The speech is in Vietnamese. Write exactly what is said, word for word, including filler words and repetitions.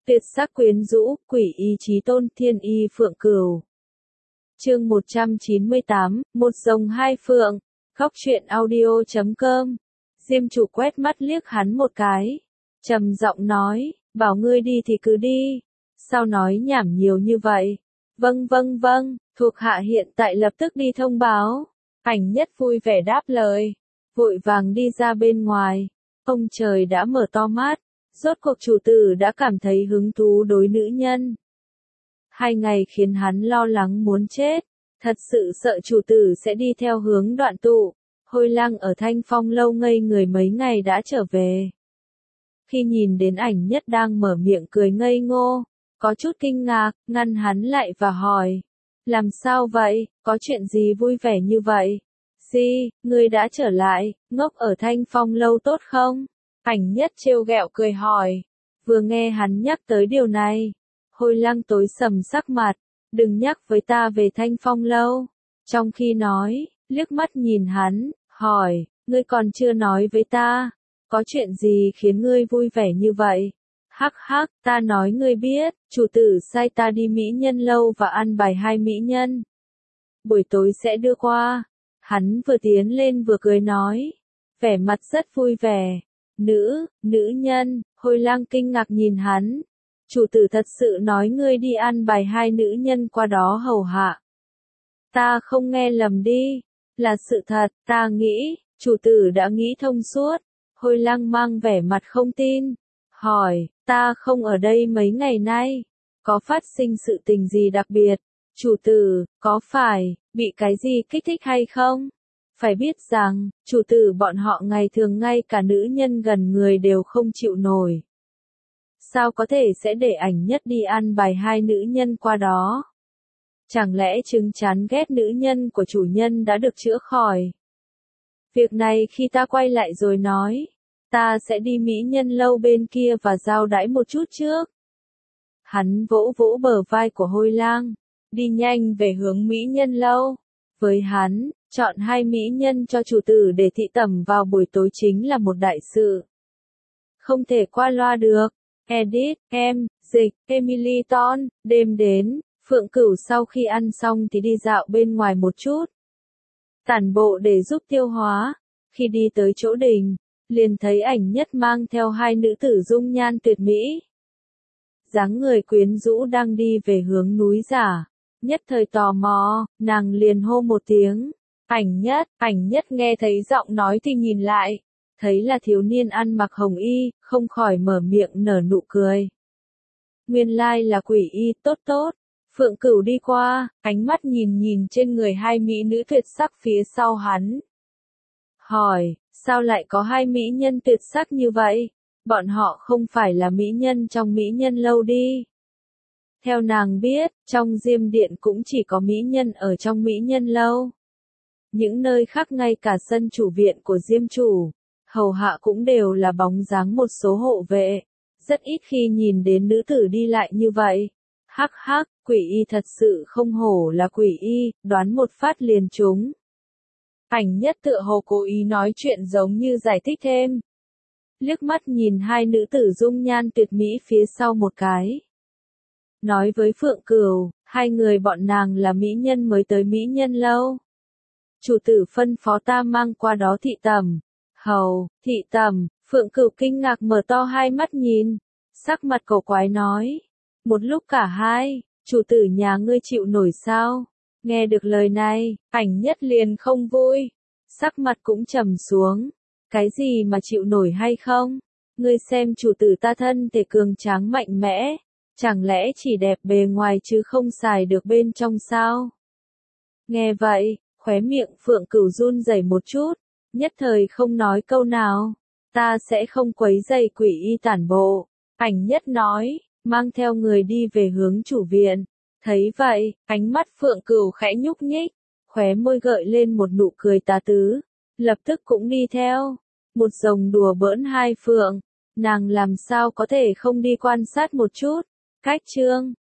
Tuyệt sắc quyến rũ, quỷ y chí tôn, thiên y phượng cửu. Chương một trăm chín mươi tám, một rồng hai phượng. Khóc chuyện audio chấm com. Diêm chủ quét mắt liếc hắn một cái, trầm giọng nói, bảo ngươi đi thì cứ đi, sao nói nhảm nhiều như vậy? Vâng vâng vâng, thuộc hạ hiện tại lập tức đi thông báo. Ảnh Nhất vui vẻ đáp lời, vội vàng đi ra bên ngoài. Ông trời đã mở to mắt, rốt cuộc chủ tử đã cảm thấy hứng thú đối nữ nhân. Hai ngày khiến hắn lo lắng muốn chết, thật sự sợ chủ tử sẽ đi theo hướng đoạn tụ. Hôi Lang ở Thanh Phong lâu ngây người mấy ngày đã trở về. Khi nhìn đến Ảnh Nhất đang mở miệng cười ngây ngô, có chút kinh ngạc, ngăn hắn lại và hỏi, làm sao vậy, có chuyện gì vui vẻ như vậy? Gì, ngươi đã trở lại, ngốc ở Thanh Phong lâu tốt không? Ảnh Nhất trêu ghẹo cười hỏi. Vừa nghe hắn nhắc tới điều này, Hôi Lang tối sầm sắc mặt, đừng nhắc với ta về Thanh Phong lâu. Trong khi nói, liếc mắt nhìn hắn, hỏi, ngươi còn chưa nói với ta, có chuyện gì khiến ngươi vui vẻ như vậy? Hắc hắc, ta nói ngươi biết, chủ tử sai ta đi mỹ nhân lâu và ăn bài hai mỹ nhân. Buổi tối sẽ đưa qua. Hắn vừa tiến lên vừa cười nói, vẻ mặt rất vui vẻ. Nữ, nữ nhân, Hôi Lang kinh ngạc nhìn hắn. Chủ tử thật sự nói ngươi đi ăn bài hai nữ nhân qua đó hầu hạ. Ta không nghe lầm đi, là sự thật, ta nghĩ, chủ tử đã nghĩ thông suốt. Hôi Lang mang vẻ mặt không tin, hỏi, ta không ở đây mấy ngày nay, có phát sinh sự tình gì đặc biệt? Chủ tử, có phải, bị cái gì kích thích hay không? Phải biết rằng, chủ tử bọn họ ngày thường ngay cả nữ nhân gần người đều không chịu nổi. Sao có thể sẽ để Ảnh Nhất đi ăn bài hai nữ nhân qua đó? Chẳng lẽ chứng chán ghét nữ nhân của chủ nhân đã được chữa khỏi? Việc này khi ta quay lại rồi nói, ta sẽ đi mỹ nhân lâu bên kia và giao đãi một chút trước. Hắn vỗ vỗ bờ vai của Hôi Lang, đi nhanh về hướng mỹ nhân lâu. Với hắn, chọn hai mỹ nhân cho chủ tử để thị tẩm vào buổi tối chính là một đại sự. Không thể qua loa được. Edit, em, Dịch, Emily Ton, đêm đến, Phượng Cửu sau khi ăn xong thì đi dạo bên ngoài một chút. Tản bộ để giúp tiêu hóa. Khi đi tới chỗ đình, liền thấy Ảnh Nhất mang theo hai nữ tử dung nhan tuyệt mỹ. Dáng người quyến rũ đang đi về hướng núi giả. Nhất thời tò mò, nàng liền hô một tiếng. Ảnh Nhất, Ảnh Nhất nghe thấy giọng nói thì nhìn lại. Thấy là thiếu niên ăn mặc hồng y, không khỏi mở miệng nở nụ cười. Nguyên lai là quỷ y, tốt tốt. Phượng Cửu đi qua, ánh mắt nhìn nhìn trên người hai mỹ nữ tuyệt sắc phía sau hắn. Hỏi, sao lại có hai mỹ nhân tuyệt sắc như vậy? Bọn họ không phải là mỹ nhân trong mỹ nhân lâu đi. Theo nàng biết, trong Diêm Điện cũng chỉ có mỹ nhân ở trong mỹ nhân lâu. Những nơi khác ngay cả sân chủ viện của Diêm chủ, hầu hạ cũng đều là bóng dáng một số hộ vệ. Rất ít khi nhìn đến nữ tử đi lại như vậy. Hắc hắc, quỷ y thật sự không hổ là quỷ y, đoán một phát liền trúng. Ảnh Nhất tựa hồ cố ý nói chuyện giống như giải thích thêm. Liếc mắt nhìn hai nữ tử dung nhan tuyệt mỹ phía sau một cái. Nói với Phượng Cửu, hai người bọn nàng là mỹ nhân mới tới mỹ nhân lâu. Chủ tử phân phó ta mang qua đó thị tẩm. Hầu, thị tẩm, Phượng Cửu kinh ngạc mở to hai mắt nhìn. Sắc mặt cổ quái nói. Một lúc cả hai, chủ tử nhà ngươi chịu nổi sao? Nghe được lời này, Ảnh Nhất liền không vui. Sắc mặt cũng trầm xuống. Cái gì mà chịu nổi hay không? Ngươi xem chủ tử ta thân thể cường tráng mạnh mẽ. Chẳng lẽ chỉ đẹp bề ngoài chứ không xài được bên trong sao? Nghe vậy, khóe miệng Phượng Cửu run rẩy một chút. Nhất thời không nói câu nào. Ta sẽ không quấy rầy quỷ y tản bộ. Ảnh Nhất nói, mang theo người đi về hướng chủ viện. Thấy vậy, ánh mắt Phượng Cửu khẽ nhúc nhích, khóe môi gợi lên một nụ cười tà tứ, lập tức cũng đi theo. Một rồng đùa bỡn hai phượng, nàng làm sao có thể không đi quan sát một chút. Cách chương